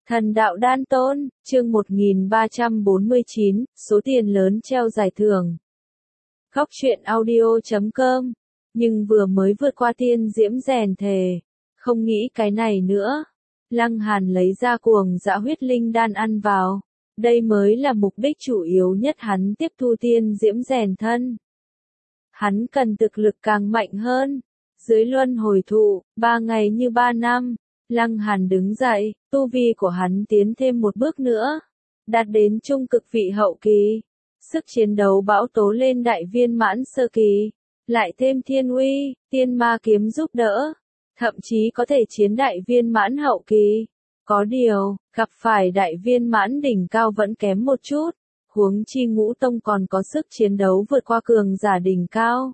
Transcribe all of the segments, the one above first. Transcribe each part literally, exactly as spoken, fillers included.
Thần đạo đan tôn, chương một nghìn ba trăm bốn mươi chín, số tiền lớn treo giải thưởng. Góc truyện audio chấm com, nhưng vừa mới vượt qua tiên diễm rèn thề, không nghĩ cái này nữa. Lăng Hàn lấy ra cuồng dã huyết linh đan ăn vào, đây mới là mục đích chủ yếu nhất hắn tiếp thu tiên diễm rèn thân. Hắn cần thực lực càng mạnh hơn, dưới luân hồi thụ, ba ngày như ba năm. Lăng Hàn đứng dậy, tu vi của hắn tiến thêm một bước nữa, đạt đến trung cực vị hậu kỳ, sức chiến đấu bão tố lên đại viên mãn sơ kỳ, lại thêm thiên uy, tiên ma kiếm giúp đỡ, thậm chí có thể chiến đại viên mãn hậu kỳ. Có điều, gặp phải đại viên mãn đỉnh cao vẫn kém một chút, huống chi ngũ tông còn có sức chiến đấu vượt qua cường giả đỉnh cao.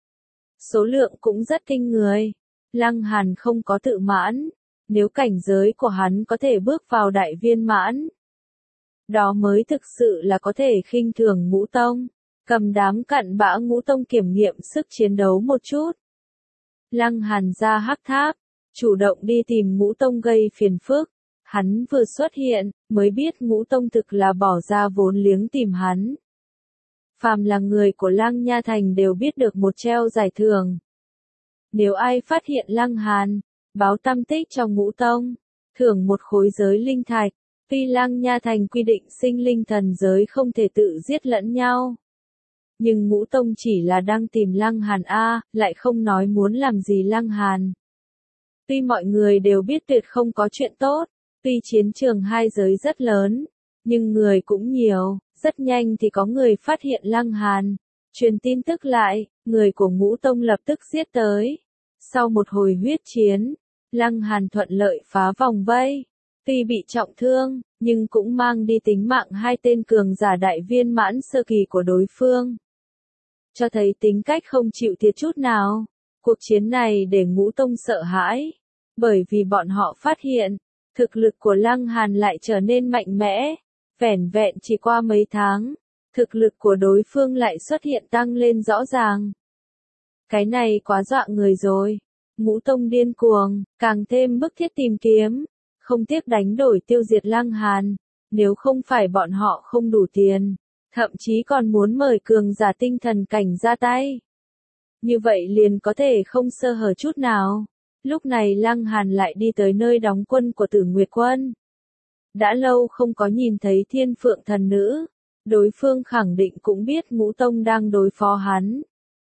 Số lượng cũng rất kinh người, Lăng Hàn không có tự mãn. Nếu cảnh giới của hắn có thể bước vào đại viên mãn, đó mới thực sự là có thể khinh thường ngũ tông, cầm đám cặn bã ngũ tông kiểm nghiệm sức chiến đấu một chút. Lăng Hàn ra hắc tháp, chủ động đi tìm ngũ tông gây phiền phức. Hắn vừa xuất hiện, mới biết ngũ tông thực là bỏ ra vốn liếng tìm hắn. Phàm là người của Lăng Nha Thành đều biết được một treo giải thưởng. Nếu ai phát hiện Lăng Hàn, báo tâm tích cho ngũ tông, thưởng một khối giới linh thạch. Tuy Lăng Nha Thành quy định sinh linh thần giới không thể tự giết lẫn nhau, nhưng ngũ tông chỉ là đang tìm Lăng Hàn a, lại không nói muốn làm gì Lăng Hàn. Tuy mọi người đều biết tuyệt không có chuyện tốt, tuy chiến trường hai giới rất lớn, nhưng người cũng nhiều, rất nhanh thì có người phát hiện Lăng Hàn, truyền tin tức lại, người của ngũ tông lập tức giết tới. Sau một hồi huyết chiến, Lăng Hàn thuận lợi phá vòng vây, tuy bị trọng thương, nhưng cũng mang đi tính mạng hai tên cường giả đại viên mãn sơ kỳ của đối phương. Cho thấy tính cách không chịu thiệt chút nào. Cuộc chiến này để ngũ tông sợ hãi, bởi vì bọn họ phát hiện, thực lực của Lăng Hàn lại trở nên mạnh mẽ, vẻn vẹn chỉ qua mấy tháng, thực lực của đối phương lại xuất hiện tăng lên rõ ràng. Cái này quá dọa người rồi. Ngũ tông điên cuồng, càng thêm bức thiết tìm kiếm, không tiếc đánh đổi tiêu diệt Lăng Hàn, nếu không phải bọn họ không đủ tiền, thậm chí còn muốn mời cường giả tinh thần cảnh ra tay. Như vậy liền có thể không sơ hở chút nào. Lúc này Lăng Hàn lại đi tới nơi đóng quân của Tử Nguyệt Quân. Đã lâu không có nhìn thấy Thiên Phượng thần nữ, đối phương khẳng định cũng biết ngũ tông đang đối phó hắn.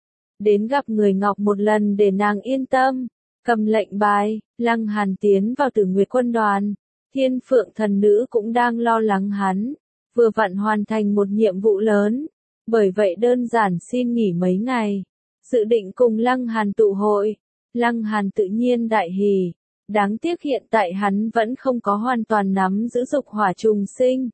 Đến gặp người Ngọc một lần để nàng yên tâm, cầm lệnh bài, Lăng Hàn tiến vào Tử Nguyệt Quân đoàn. Thiên Phượng thần nữ cũng đang lo lắng hắn, vừa vặn hoàn thành một nhiệm vụ lớn, bởi vậy đơn giản xin nghỉ mấy ngày, dự định cùng Lăng Hàn tụ hội. Lăng Hàn tự nhiên đại hỉ, đáng tiếc hiện tại hắn vẫn không có hoàn toàn nắm giữ dục hỏa trùng sinh.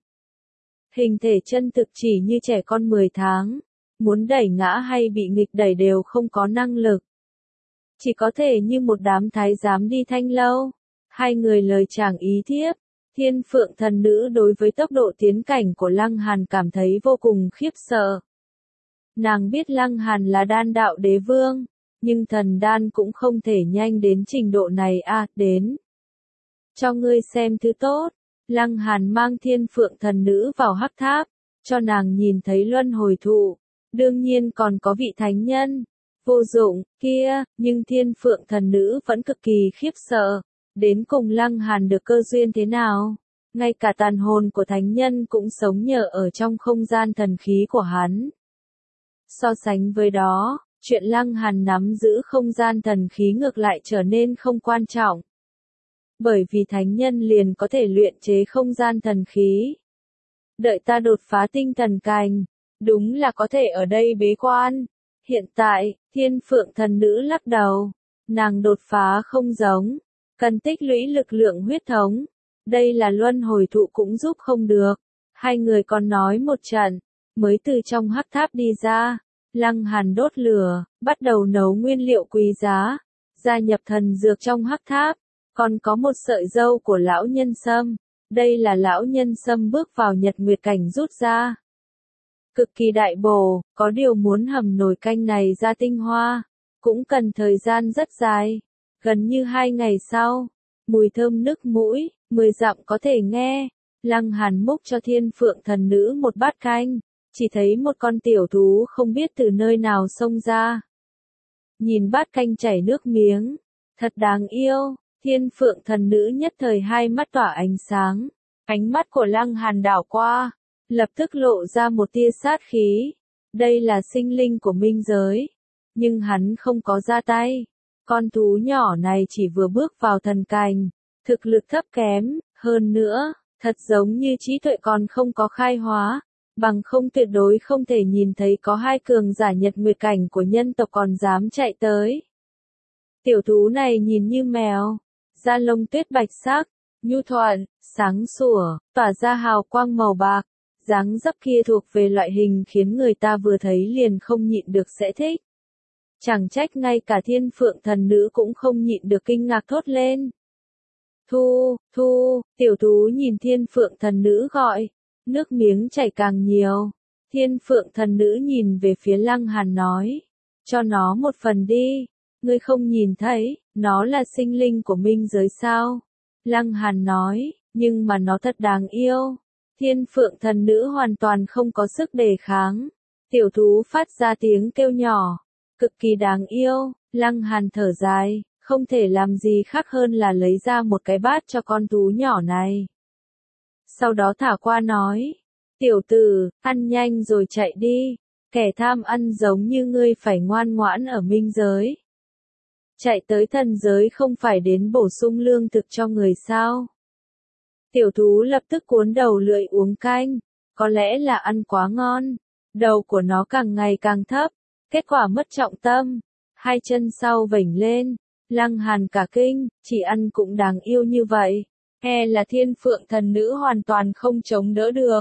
Hình thể chân thực chỉ như trẻ con mười tháng. Muốn đẩy ngã hay bị nghịch đẩy đều không có năng lực. Chỉ có thể như một đám thái giám đi thanh lâu. Hai người lời chàng ý thiếp. Thiên Phượng thần nữ đối với tốc độ tiến cảnh của Lăng Hàn cảm thấy vô cùng khiếp sợ. Nàng biết Lăng Hàn là đan đạo đế vương, nhưng thần đan cũng không thể nhanh đến trình độ này à, đến. Cho ngươi xem thứ tốt. Lăng Hàn mang Thiên Phượng thần nữ vào hắc tháp, cho nàng nhìn thấy luân hồi thụ. Đương nhiên còn có vị thánh nhân, vô dụng, kia, nhưng Thiên Phượng thần nữ vẫn cực kỳ khiếp sợ. Đến cùng Lăng Hàn được cơ duyên thế nào? Ngay cả tàn hồn của thánh nhân cũng sống nhờ ở trong không gian thần khí của hắn. So sánh với đó, chuyện Lăng Hàn nắm giữ không gian thần khí ngược lại trở nên không quan trọng. Bởi vì thánh nhân liền có thể luyện chế không gian thần khí. Đợi ta đột phá tinh thần cảnh. Đúng là có thể ở đây bế quan. Hiện tại, Thiên Phượng thần nữ lắc đầu. Nàng đột phá không giống. Cần tích lũy lực lượng huyết thống. Đây là luân hồi thụ cũng giúp không được. Hai người còn nói một trận. Mới từ trong hắc tháp đi ra. Lăng Hàn đốt lửa, bắt đầu nấu nguyên liệu quý giá. Gia nhập thần dược trong hắc tháp. Còn có một sợi dâu của lão nhân sâm. Đây là lão nhân sâm bước vào nhật nguyệt cảnh rút ra. Cực kỳ đại bổ, có điều muốn hầm nồi canh này ra tinh hoa, cũng cần thời gian rất dài, gần như hai ngày sau, mùi thơm nức mũi, mười dặm có thể nghe. Lăng Hàn múc cho Thiên Phượng thần nữ một bát canh, chỉ thấy một con tiểu thú không biết từ nơi nào xông ra. Nhìn bát canh chảy nước miếng, thật đáng yêu, Thiên Phượng thần nữ nhất thời hai mắt tỏa ánh sáng, ánh mắt của Lăng Hàn đảo qua, lập tức lộ ra một tia sát khí. Đây là sinh linh của minh giới, nhưng hắn không có ra tay. Con thú nhỏ này chỉ vừa bước vào thần cảnh, thực lực thấp kém, hơn nữa, thật giống như trí tuệ còn không có khai hóa, bằng không tuyệt đối không thể nhìn thấy có hai cường giả nhật nguyệt cảnh của nhân tộc còn dám chạy tới. Tiểu thú này nhìn như mèo, da lông tuyết bạch sắc, nhu thuận, sáng sủa, tỏa ra hào quang màu bạc, dáng dấp kia thuộc về loại hình khiến người ta vừa thấy liền không nhịn được sẽ thích. Chẳng trách ngay cả Thiên Phượng thần nữ cũng không nhịn được kinh ngạc thốt lên. Thu, Thu, tiểu thú nhìn Thiên Phượng thần nữ gọi, nước miếng chảy càng nhiều. Thiên Phượng thần nữ nhìn về phía Lăng Hàn nói, cho nó một phần đi, ngươi không nhìn thấy, nó là sinh linh của minh giới sao? Lăng Hàn nói, nhưng mà nó thật đáng yêu. Thiên Phượng thần nữ hoàn toàn không có sức đề kháng. Tiểu thú phát ra tiếng kêu nhỏ, cực kỳ đáng yêu. Lăng Hàn thở dài, không thể làm gì khác hơn là lấy ra một cái bát cho con thú nhỏ này. Sau đó thả qua nói, tiểu tử, ăn nhanh rồi chạy đi, kẻ tham ăn giống như ngươi phải ngoan ngoãn ở minh giới. Chạy tới thần giới không phải đến bổ sung lương thực cho người sao? Tiểu thú lập tức cuốn đầu lưỡi uống canh, có lẽ là ăn quá ngon, đầu của nó càng ngày càng thấp, kết quả mất trọng tâm, hai chân sau vểnh lên. Lăng Hàn cả kinh, chỉ ăn cũng đáng yêu như vậy, e là Thiên Phượng thần nữ hoàn toàn không chống đỡ được.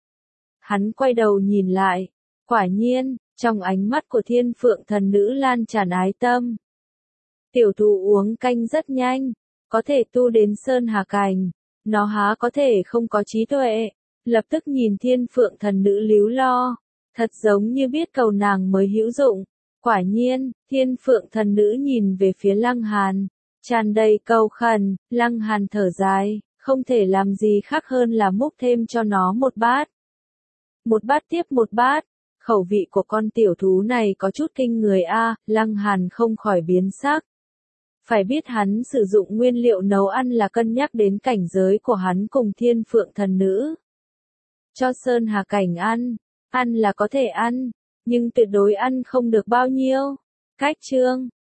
Hắn quay đầu nhìn lại, quả nhiên, trong ánh mắt của Thiên Phượng thần nữ lan tràn ái tâm. Tiểu thú uống canh rất nhanh, có thể tu đến Sơn Hà Cảnh, nó há có thể không có trí tuệ, lập tức nhìn Thiên Phượng thần nữ líu lo, thật giống như biết cầu nàng mới hữu dụng. Quả nhiên, Thiên Phượng thần nữ nhìn về phía Lăng Hàn, tràn đầy cầu khẩn. Lăng Hàn thở dài, không thể làm gì khác hơn là múc thêm cho nó một bát. Một bát tiếp một bát, khẩu vị của con tiểu thú này có chút kinh người a. Lăng Hàn không khỏi biến sắc. Phải biết hắn sử dụng nguyên liệu nấu ăn là cân nhắc đến cảnh giới của hắn cùng Thiên Phượng thần nữ. Cho Sơn Hà Cảnh ăn, ăn là có thể ăn, nhưng tuyệt đối ăn không được bao nhiêu. Cách chương